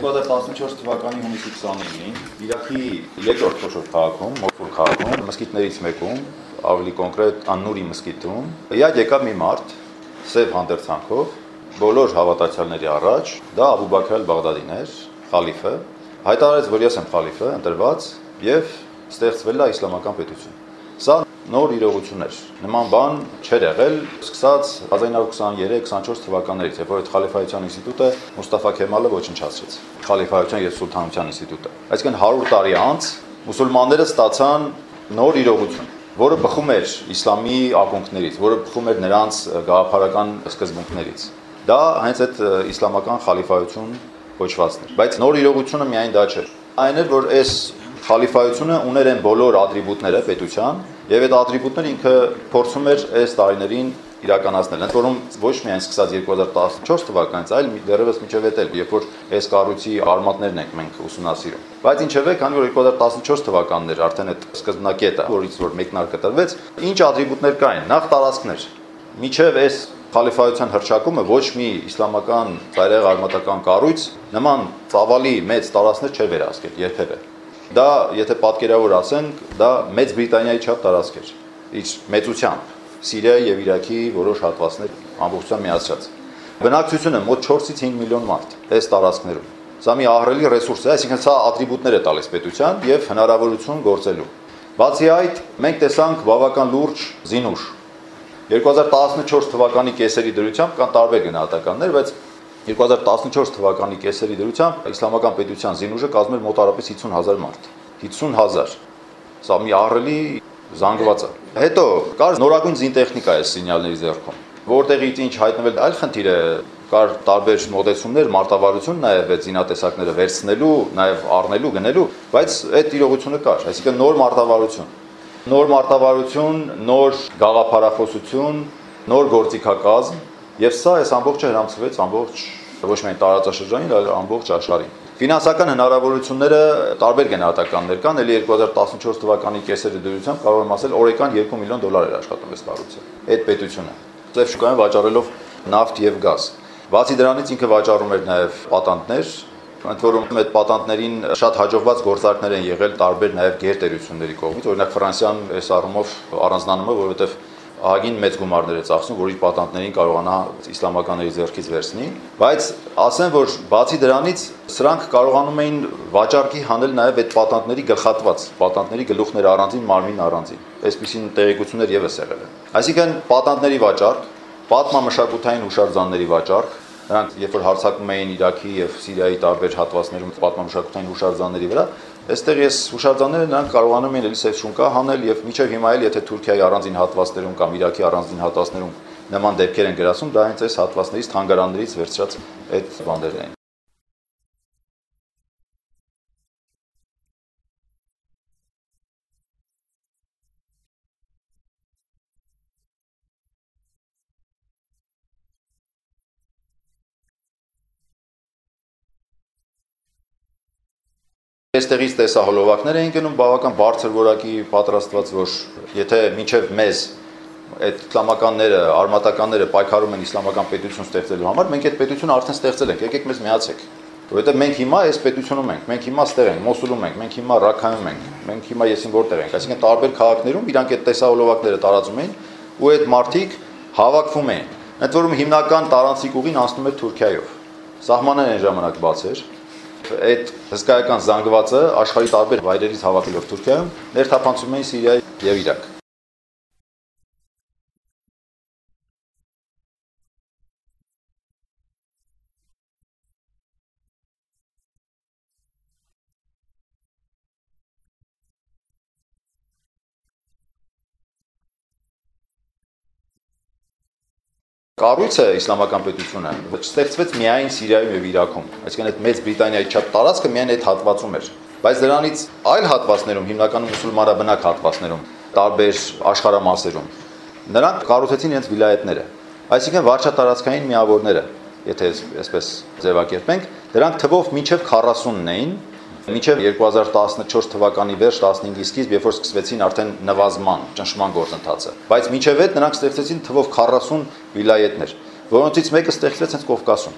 2014 թվականի հունիսի 29-ին Իրաքի երկրորդ խոշոր քաղաքում, Մոսուլ քաղաքում, մզկիթներից մեկում, ավելի կոնկրետ Աննուրի մզկիթում, իհադ եկավ մի մարդ սև հանդերձանքով, բոլոր հավատացյալների առաջ, դա Աբու Բաքր ալ-Բաղդադին էր, խալիֆը, հայտարարեց, որ ես եմ խալիֆը, ընտրված եւ ստեղծվել է իսլամական պետություն։ Սա նոր իրողություն էր։ Նման բան չէր եղել, սկսած 1923-24 թվականներից, երբ որ այդ խալիֆայության ինստիտուտը Մուստաֆա Քեմալը ոչնչացրեց։ Խալիֆայության եւ սուլթանության ինստիտուտը։ Այսինքն 100 տարի անց մուսուլմանները ստացան նոր իրողություն, որը բխում էր իսլամի ակունքներից, որը բխում էր նրանց գաղափարական սկզբունքներից։ Դա հենց այդ իսլամական խալիֆայություն կոչվածն էր։ Բայց նոր իրողությունը միայն դա չէր։ Այն էր, որ այս խալիֆայությունը ուներ են բոլոր ատրիբուտները պետության, եւ այդ ատրիբուտները ինքը փորձում էր այս տարիներին իրականացնել։ Ընդ որում ոչ միայն սկսած 2014 թվականից, այլ դեռևս մինչև էլ, երբ որ այս կառույցի արմատներն ենք մենք ուսումնասիրում։ Բայց ինչևէ, քանի որ 2014 թվականն էր արդեն այդ սկզբնակետը, որից որ մեկնարկը տրվեց, ինչ ատրիբուտներ կային, նախ տարածքներ։ Մինչև այս խալիֆայության հռչակումը ոչ մի իսլամական ծայրահեղ արմատական կառույց նման ծավալի մեծ տարածքներ չէր վերահսկել երբևէ։ Դա, եթե պատկերավոր ասենք, դա Մեծ Բրիտանիայի չափ տարածք էր, իր մեծությամբ, Սիրիայի եւ Իրաքի որոշ հատվածներ ամբողջությամբ միացրած։ Բնակչությունը մոտ 4-ից 5 միլիոն մարդ այս տարածքներում։ Սա մի ահռելի ռեսուրս է, այսինքն սա ատրիբուտներ է տալիս պետության եւ հնարավորություն գործելու։ Բացի այդ, մենք տեսանք բավական լուրջ զինուշ։ 2014 թվականի կեսերի դրությամբ կան տարբեր գնահատականներ, բայց 2014 թվականի կեսերի դրությամբ իսլամական պետության զինուժը կազմել մոտարապես 50,000 մարդ։ 50,000։ Սա մի ահռելի զանգված է։ Հետո կար նորագույն զինտեխնիկա է սինյալների ձեռքում, որտեղից ինչ հայտնվել այլ խնդիր է, կար տարբեր մոտեցումներ, մարտավարություն նաև այդ զինատեսակները վերցնելու, նաև առնելու, գնելու, բայց այդ իրողությունը կար, այսինքն նոր մարտավարություն, նոր գաղափարախոսություն, նոր գործիքակազմ, եւ սա այս ամբողջը հрамցվեց ամբողջ ոչ միայն տարածաշրջանին, այլ ամբողջ աշխարհին։ Ֆինանսական հնարավորությունները տարբեր գնահատականներ կան, ելի 2014 թվականի կեսերի դրությամբ կարող եմ ասել օրական 2 միլիոն դոլար էր աշխատում այս կառույցը, այդ պետությունը։ Ծև շուկայում վաճառելով նավթ եւ գազ։ Բացի դրանից ինքը վաճառում էր նաև պատանտներ, ընդ որում այդ պատանտներին շատ հաջողված գործարքներ են եղել տարբեր նաև գերտերությունների կողմից, օրինակ Ֆրանսիան այս առումով առանձնանում է, որովհետև ահագին մեծ գումարներ է ծախսում, որ իր պատանտներին կարողանա իսլամականների ձեռքից վերցնի, բայց ասեմ, որ բացի դրանից սրանք կարողանում էին վաճառքի հանել նաև այդ պատանտների գլխատված, պատանտների գլուխներ առանձին, մարմին առանձին։ Այսպիսին տեղեկություններ եւս եղել են։ Այսինքն պատանտների վաճառք, պատմամշակութային հուշարձանների վաճառք, նրանք երբ որ հարձակվում էին Իրաքի եւ Սիրիայի տարբեր հատվածներում պատմամշակութային հուշարձանների վրա, այստեղ ես հուշարձանները նրանք կարողանում են էլի սև շունկա հանել եւ միջև հիմա էլ եթե Թուրքիայի առանձին հատվածներում կամ Իրաքի առանձին հատվածներում նման դեպքեր են գրասում, դա հենց այս հատվածներից թանգարաններից վերցրած այդ բաներն են։ Այստեղից տեսահոլովակներ էին գնում բավական բարձր որակի պատրաստված, որ եթե մինչև մեզ այդ իսլամականները, արմատականները պայքարում են իսլամական պետություն ստեղծելու համար, մենք այդ պետությունը արդեն ստեղծել ենք, եկեք մեզ միացեք։ Որովհետև մենք հիմա այս պետությունում ենք, մենք հիմա ստեղ ենք, Մոսուլում ենք, մենք հիմա Ռաքայում ենք, մենք հիմա եսին որտեղ ենք, այսինքն տարբեր քաղաքներում իրանք այդ տեսահոլովակները տարածում էին ու այդ մարդիկ հավաքվում էին։ Ընդ որում հիմնական տարանցիկ ուղին անցնում էր Թուրքիայով։ Սահմանները այն ժամանակ բաց էր։ Այդ հսկայական զանգվածը աշխարհի տարբեր վայրերից հավաքելով Թուրքիայում ներթափանցում էին Սիրիա եւ Իրաք։ Կառույցը իսլամական պետությունը ստեղծվեց միայն Սիրիայում եւ Իրաքում, այսինքն այդ Մեծ Բրիտանիայի չափ տարածքը միայն այդ հատվածում էր, բայց դրանից այլ հատվածներում, հիմնականում մուսուլմանաբնակ հատվածներում, տարբեր աշխարհամասերում, նրանք կառուցեցին իրենց վիլայետները, այսինքն վարչատարածքային միավորները, եթե այսպես ձևակերպենք, դրանք թվով մինչև 40-ն էին, մինչև 2014 թվականի վերջ 15-ի սկիզբ, երբ որ սկսվեցին արդեն նվազման, ճնշման գործընթացը, բայց մինչև այդ նրանք ստեղծեցին թվով 40 վիլայետներ, որոնցից մեկը ստեղծվեց հենց Կովկասում։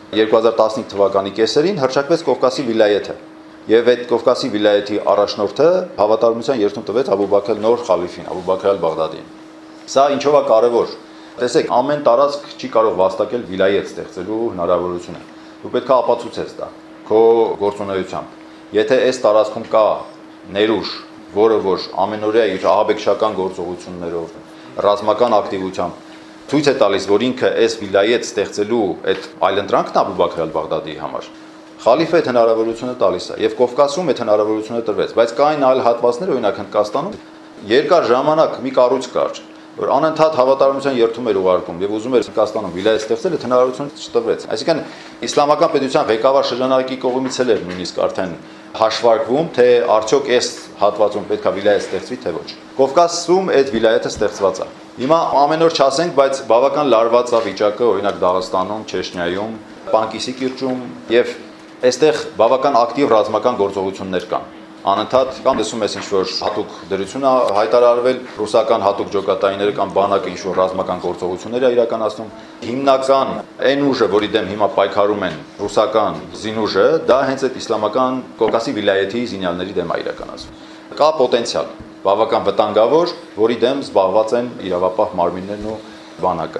2015 թվականի կեսերին հռչակվեց Կովկասի վիլայեթը։ Եվ այդ Կովկասի վիլայեթի առաջնորդը հավատարմության երդում տվեց Աբու Բաքր նոր խալիֆին, Աբու Բաքր ալ-Բաղդադին։ Սա ինչով է կարևոր։ Տեսեք, ամեն տարածք չի կարող վաստակել վիլայեթ ստեղծելու հնարավորությունը։ Դու պետք է ապացուցես դա քո գործունեությամբ։ Եթե այս տարածքում կա ներուժ, որը որ ամենօրյա իր ահաբեկչական գործողություններով, ռազմական ակտիվությամբ ցույց է տալիս, որ ինքը այս վիլայեթ ստեղծելու այդ այլընտրանքն Աբու Բաքր ալ-Բաղդադիի համար, խալիֆը այդ հնարավորությունը տալիս է, եւ Կովկասում այդ հնարավորությունը տրվեց, բայց կային այլ հատվածներ, օրինակ Հնդկաստանում երկար ժամանակ մի կառույց կար, որ անընդհատ հավատարմության երդում էր ուղարկում եւ ուզում էր Հնդկաստանում վիլայեթ ստեղծել, այդ հնարավորությունը չտվեց։ Այսինքն իսլամական պետության ղեկավար շրջանակի կողմից էլ էր նույնիսկ արդեն հաշվարկվում, թե արդյոք այս հատվածում պետք է վիլայեթ ստեղծվի, թե ոչ։ Կովկասում այդ վիլայեթը ստեղծված է։ Հիմա ամեն օր չասենք, բայց բավական լարված է վիճակը, օրինակ Դաղստանում, Չեչնիայում, Պանկիսի կիրճում եւ այստեղ բավական ակտիվ ռազմական գործողություններ կան։ Անընդհատ կամ լսում ես ինչ-որ հատուկ դրություն է հայտարարվել, ռուսական հատուկ ջոկատայինները կամ բանակը ինչ-որ ռազմական գործողություններ է իրականացնում։ Հիմնական այն ուժը, որի դեմ հիմա պայքարում են ռուսական զինուժը, դա հենց այդ իսլամական Կովկասի վիլայեթի զինյալների դեմ է իրականացվում։ Կա պոտենցիալ, բավական վտանգավոր, որի դեմ զբաղված են իրավապահ մարմիններն ու բանակը։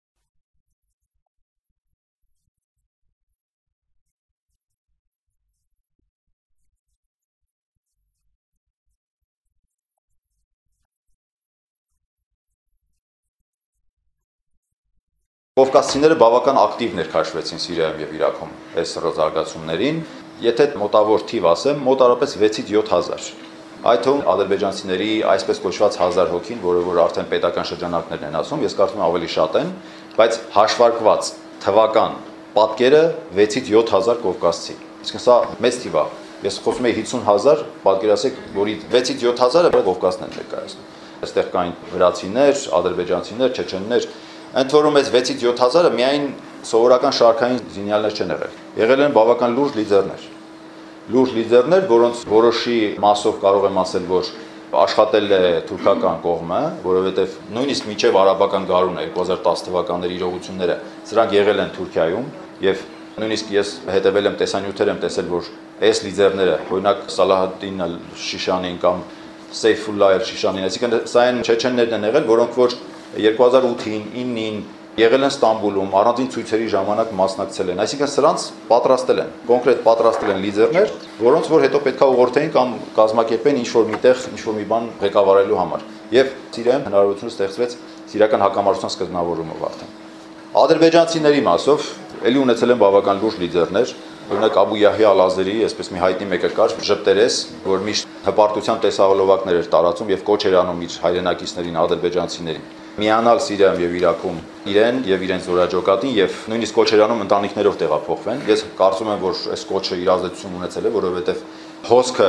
Կովկասցիները բավական ակտիվ ներքաշվեցին Սիրիայում եւ Իրաքում այս զարգացումներին, եթե մոտավոր թիվ ասեմ, մոտարապես 6-ից 7000։ Այդ թվում ադրբեջանցիների այսպես կոչված 1000 հոգին, որը որ արդեն պետական շրջանակներն են ասում, ես կարծում եմ ավելի շատ են, բայց հաշվարկված թվական պատկերը 6-ից 7000 կովկասցի։ Իսկ սա մեծ թիվ է։ Ես խոսում եմ 50000, պատկերացեք, որի 6-ից 7000-ը Կովկասն են ներկայացնում։ Այստեղ կային վրացիներ, ադրբեջանցիներ, չեչեններ։ Ընդ որում այս 6-ից 7000-ը միայն սովորական շարքային զինյալներ չեն եղել։ Եղել են բավական լուրջ լիդերներ։ Լուրջ լիդերներ, որոնց որոշի մասով կարող եմ ասել, որ աշխատել է թուրքական կողմը, որովհետև նույնիսկ մինչև արաբական գարունը 2010 թվականների իրողությունները սրանք եղել են Թուրքիայում եւ նույնիսկ ես հետևել եմ տեսանյութեր եմ տեսել, որ այս լիդերները, օրինակ Սալահադին al-Շիշանին կամ Սեյֆուլլահ al-Շիշանին, այսինքն սա այն չեչեններն են եղել, որոնք որ 2008-ին, 9-ին եղել են Ստամբուլում, առանձին ցույցերի ժամանակ մասնակցել են, այսինքն սրանց պատրաստել են, կոնկրետ պատրաստել են լիդերներ, որոնց որ հետո պետքա ուղղորդեին կամ կազմակերպեն ինչ-որ միտեղ, ինչ-որ մի բան ղեկավարելու համար։ Եվ Սիրիայում հնարավորություն ստեղծվեց սիրիական հակամարտության սկզբնավորումով արդեն։ Ադրբեջանցիների մասով էլի ունեցել են բավական լուրջ լիդերներ, օրինակ Աբու Յահյա Ալ-Ազերի, այսպես մի հայտնի մեկը կար, Ժպտերես, որ միշտ հպարտության տեսահոլովակներ էր տարածում եւ կոչ էր անում իր հայրենակիցներին, ադրբեջանցիներին միանալ Սիրիայում եւ Իրաքում իրեն եւ իրենց զորաճոկատին եւ նույնիսկ կոչ էր անում ընտանիքներով տեղափոխվեն։ Ես կարծում եմ, որ այս կոչը իր ազդեցություն ունեցել է, որովհետեւ հոսքը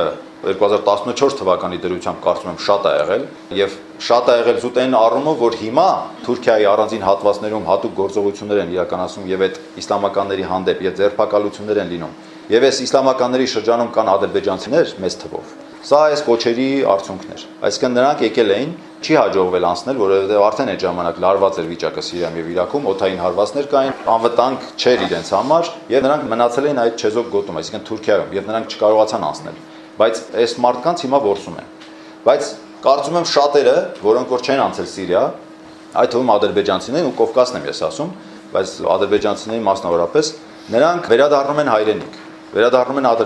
2014 թվականի դրությամբ կարծում եմ շատ է եղել եւ շատ է եղել զուտ այն առումով, որ հիմա Թուրքիայի առանձին հատվածներում հատուկ գործողություններ են իրականացում եւ այդ իսլամականների հանդեպ եւ ձերբակալություններ են լինում։ Եվ այս իսլամականների շրջանում կան ադրբեջանցիներ մեծ թվով։ Սա այս կոչերի արդյունքն էր։ Այսինքն նրանք եկել էին, չի հաջողվել անցնել, որովհետև արդեն այդ ժամանակ լարված էր վիճակը Սիրիայում եւ Իրաքում, օդային հարվածներ կային, անվտանգ չէր իրենց համար եւ նրանք մնացել էին այդ չեզոք գոտում, այսինքն Թուրքիայում եւ նրանք չկարողացան անցնել։ Բայց այս մարդկանց հիմա որսում են։ Բայց կարծում եմ շատերը, որոնք որ չեն անցել Սիրիա, այդ թվում ադրբեջանցիներն ու Կովկասն եմ ես ասում, բայց ադրբեջանցիների մասնավորապես, նրանք վերադառնում են հայրենիք, վերադառնում են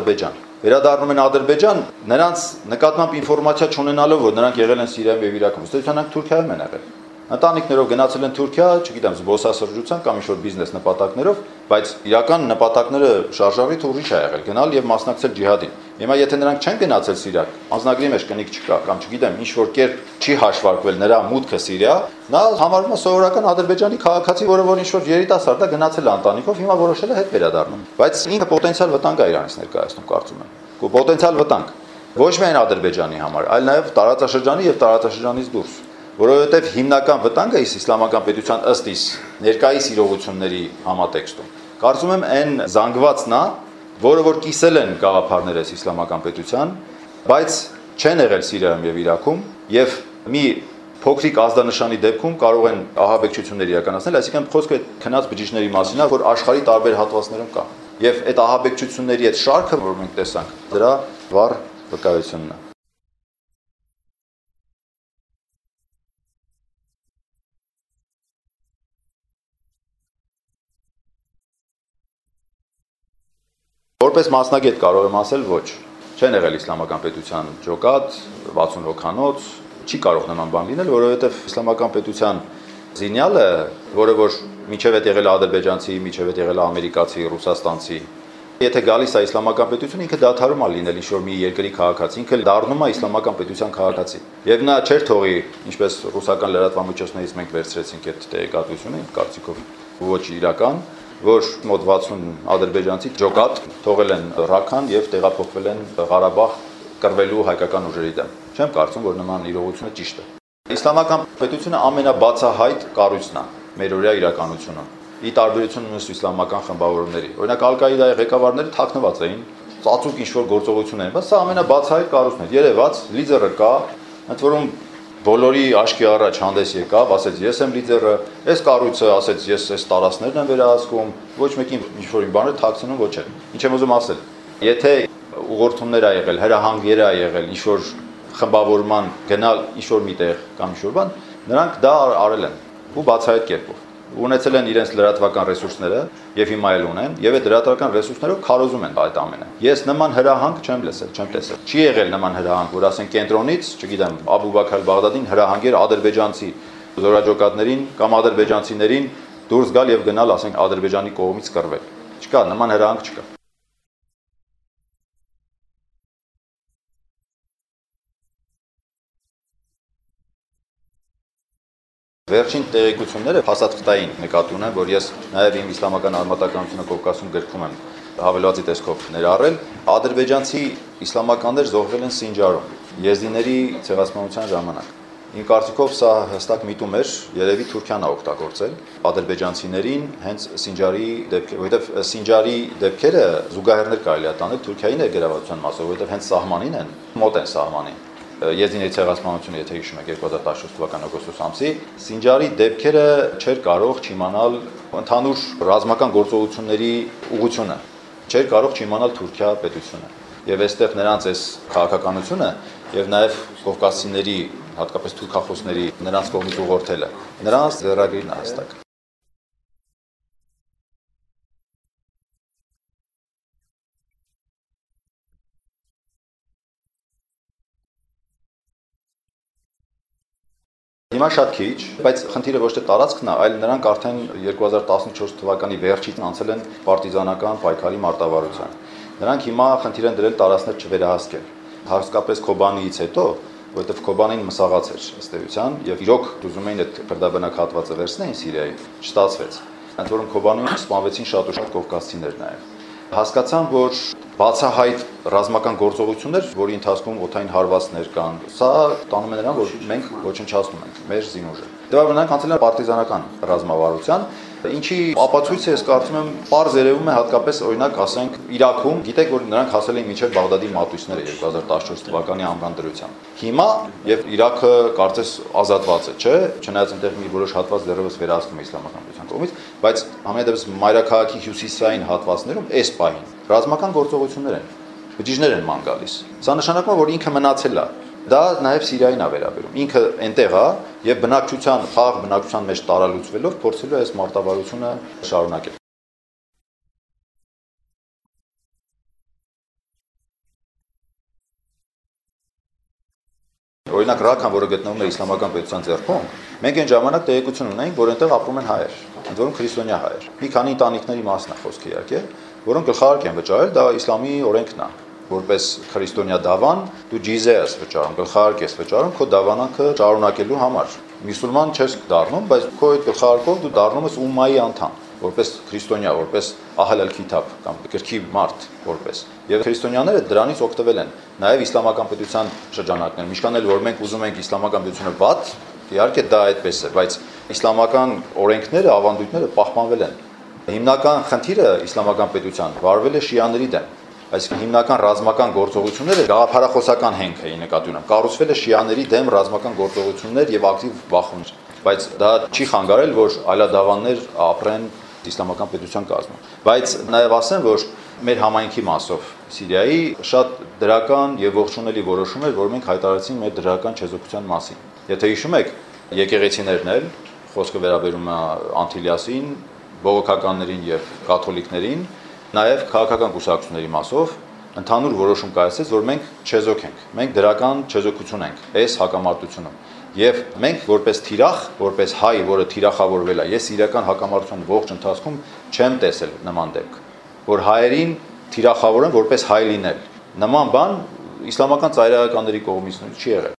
Ադրբեջան, նրանց նկատմամբ ինֆորմացիա չունենալով, որ նրանք եղել են Սիրիայում եւ Իրաքում, ըստ նրանք Թուրքիայում են եղել։ Ընտանիքներով գնացել են Թուրքիա, չգիտեմ, զբոսաշրջության կամ ինչ-որ բիզնես նպատակներով, բայց իրական նպատակները շարժառիթ ուրիշ է եղել, գնալ եւ մասնակցել ջիհադին։ Հիմա եթե նրանք չեն գնացել Սիրիա, անձնագրի մեջ կնիկ չկա կամ չգիտեմ, ինչ-որ կերպ չի հաշվարկվել նրա մուտքը Սիրիա, նա համարվում է սովորական Ադրբեջանի քաղաքացի, որը որ ինչ-որ երիտասարդ է գնացել է ընտանիքով, հիմա որոշել է հետ վերադառնում։ Բայց ինքը պոտենցիալ վտանգ է իրանից ներկայացնում, կարծում եմ։ Պոտենցիալ վտանգ ոչ միայն Ադրբեջանի համար, այլ նաև տարածաշրջանի եւ տարածաշրջանից դուրս, որովհետեւ հիմնական վտանգը իսլամական պետության ըստ իս ներկայիս իրողությունների համատեքստում կարծում եմ այն զանգվածն է, որը որ կիսել են գաղափարները իսլամական պետության, բայց չեն եղել Սիրիայում եւ Իրաքում եւ մի փոքրիկ ազդանշանի դեպքում կարող են ահաբեկչություններ իրականացնել, այսինքն խոսքը քնած բջիջների մասին է, որ աշխարհի տարբեր հատվածներում կա։ Եվ այդ ահաբեկչությունների այդ շարքը, որ մենք տեսանք, դրա վառ վկայությունն է։ Որպես մասնագետ կարող եմ ասել ոչ, չեն եղել իսլամական պետության ջոկատ, 60 հոգանոց, չի կարող նման բան լինել, որովհետև իսլամական պետության զինյալը, որը որ միջև է եղել ադրբեջանցի, միջև է եղել ամերիկացի, ռուսաստանցի, եթե գալիս է իսլամական պետություն, ինքը դադարում է լինել ինչ-որ մի երկրի քաղաքացի, ինքը դառնում է իսլամական պետության քաղաքացի։ Եվ նա չէր թողի, ինչպես ռուսական լրատվամիջոցներից մենք վերցրեցինք այդ տեղեկատվությունը, իմ կարծիքով ոչ իրական, որ մոտ 60 ադրբեջանցի ջոկատ թողել են Ռաքան եւ տեղափոխվել են Ղարաբաղ կռվելու հայկական ուժերի դեմ։ Չեմ կարծում, որ նման իրողությունը ճիշտ է։ Իսլամական պետությունը ամենաբացահայտ կառույցն է մերօրյա իրականությունում։ Ի տարբերություն մյուս իսլամական խմբավորումների։ Օրինակ Ալ-Կաիդայի ղեկավարները թաքնված էին, ծածուկ ինչ-որ գործողություն էին, բայց սա ամենաբացահայտ կառույցն է։ Երևաց, լիդերը կա, ընդ որում բոլորի աշկի առաջ հանդես եկավ, ասեց ես եմ լիդերը, այս կառույցը ասեց ես այս տարածքներն եմ վերահսկում, ոչ մեկին ինչ-որ բաներ թաքցնում ոչ էլ։ Ինչ եմ ուզում ասել, եթե ուղղորդումներ ա եղել, հրահանգեր ա եղել, ինչ-որ խմբավորման գնալ ինչ-որ միտեղ կամ ինչ-որ բան, նրանք դա արել են ու բացահայտ կերպով։ Ունեցել են իրենց լրատվական ռեսուրսները եւ հիմա էլ ունեն եւ այդ լրատվական ռեսուրսներով քարոզում են այդ ամենը։ Ես նման հրահանգ չեմ լսել, չեմ տեսել։ Չի եղել նման հրահանգ, որ ասեն կենտրոնից, չգիտեմ, Աբու Բաքր Բաղդադին հրահանգեր ադրբեջանցի զորաճոկատներին կամ ադրբեջանցիներին դուրս գալ եւ գնալ, ասենք, Ադրբեջանի կողմից կռվել։ Չկա, նման հրահանգ չկա։ Վերջին տեղեկությունները փաստաթղթային նկատի ունեն, որ ես նաև իմ իսլամական արմատականությունը Կովկասում գրքում եմ հավելվածի տեսքով ներառել, ադրբեջանցի իսլամականներ զոհվել են Սինջարում եզդիների ցեղասպանության ժամանակ։ Իմ կարծիքով սա հստակ միտում էր, երևի Թուրքիան է օգտագործել ադրբեջանցիներին հենց Սինջարի դեպքեր, որովհետև Սինջարի դեպքերը զուգահեռներ կարելի է տանել Թուրքիայի ներգրավվածության մասով, որովհետև հենց սահմանին են, մոտ են սահմանին։ Եզդիների ցեղասպանությունը, եթե հիշում եք 2014 թվականի օգոստոս ամսի, Սինջարի դեպքերը չէր կարող չիմանալ ընդհանուր ռազմական գործողությունների ուղղությունը, չէր կարող չիմանալ Թուրքիա պետությունը։ Եվ այստեղ նրանց այս քաղաքականությունը եւ նաեւ կովկասցիների, հատկապես թուրքախոսների նրանց կողմից ուղղորդելը, նրանց ձեռագրին է հստակ։ Հիմա շատ քիչ, բայց խնդիրը ոչ թե տարածքն է, այլ նրանք արդեն 2014 թվականի վերջից անցել են պարտիզանական պայքարի մարտավարության։ Նրանք հիմա խնդիր են դրել տարածքներ չվերահսկել։ Հատկապես Քոբանիից հետո, որովհետև Քոբանին մսաղաց էր ըստ էության, եւ իրոք ուզում էին այդ քրդաբնակ հատվածը վերցնեին Սիրիայի, չստացվեց։ Ընդ որում Քոբանիում սպանվեցին շատ ու շատ կովկասցիներ նաեւ։ Հասկացան, որ բացահայտ ռազմական գործողություններ, որի ընթացքում օդային հարվածներ կան, սա տանում է նրան, որ մենք ոչնչացնում ենք մեր զինուժը։ Դե նրանք անցել են պարտիզանական ռազմավարության, ինչի ապացույցը ես կարծում եմ պարզ երևում է հատկապես օրինակ ասենք Իրաքում, գիտեք որ նրանք հասել էին մինչև Բաղդադի մատույցները 2014 թվականի ամռան դրությամբ։ Հիմա եւ Իրաքը կարծես ազատված է, չէ՞, չնայած այնտեղ մի որոշ հատված դեռևս վերահսկվում է իսլամական պետության կողմից, բայց ամենադեպս մայրաքաղաքի հյուսիսային հատվածներում այս պահին ռազմական գործողություններ են, բջիջներ են ման գալիս։ Սա նշանակում է, որ ինքը մնացել է։ Դա նաև Սիրիային է վերաբերում։ Ինքը այնտեղ է եւ բնակչության, խաղաղ բնակչության մեջ տարալուծվելով փորձելու է այս մարտավարությունը շարունակել։ Օրինակ Ռաքան, որը գտնվում է իսլամական պետության ձեռքում, մենք այն ժամանակ տեղեկություն ունենք, որ այնտեղ ապրում են հայեր, ընդ որում քրիստոնյա հայեր։ Մի քանի ընտանիքների մասն է խոսքը իհարկե, որոնք գլխարկ են վճարել, դա իսլամի օրենքն է։ Որպես քրիստոնյա դավան դու ջիզե ես վճարում, գլխարկ ես վճարում քո դավանանքը շարունակելու համար։ Մուսուլման չես դառնում, բայց քո այդ գլխարկով դու դառնում ես ումմայի անդամ, որպես քրիստոնյա, որպես ահլ ալ-քիթաբ կամ գրքի մարդ, որպես։ Եվ քրիստոնյաները դրանից օգտվել են նաև իսլամական պետության շրջանակներում։ Ինչքան էլ որ մենք ուզում ենք իսլամական պետությունը վատ, իհարկե դա այդպես է, բայց իսլամական օրենքները, ավանդույթները պահպանվել են։ Հիմնական խնդիրը իսլամական պետության վարվել է շիաների դեմ։ Այսինքն հիմնական ռազմական գործողությունները գաղափարախոսական հենք էին նկատի ունեմ։ Կառուցվել է շիաների դեմ ռազմական գործողություններ եւ ակտիվ բախումներ, բայց դա չի խանգարել, որ այլադավաններ ապրեն իսլամական պետության կազմում։ Բայց նաեւ ասեմ, որ մեր համայնքի մասով Սիրիայի շատ դրական եւ ողջունելի որոշում էր, որ մենք հայտարարեցինք մեր դրական չեզոքության մասին։ Եթե հիշում եք, եկեղեցիներն էլ խոսքը վերաբերում է Անտիլիասին, բողոքականներին եւ կաթոլիկներին, նաեւ քաղաքական կուսակցությունների մասով ընդհանուր որոշում կայացեց, որ մենք չեզոք ենք, մենք դրական չեզոքություն ենք այս հակամարտությունում։ Եվ մենք որպես թիրախ, որպես հայ, որը թիրախավորվել է, ես իրական հակամարտության ողջ ընթացքում չեմ տեսել նման դեպք, որ հայերին թիրախավորեն որպես հայ լինել։ Նման բան իսլամական ծայրահեղականների կողմից չի եղել։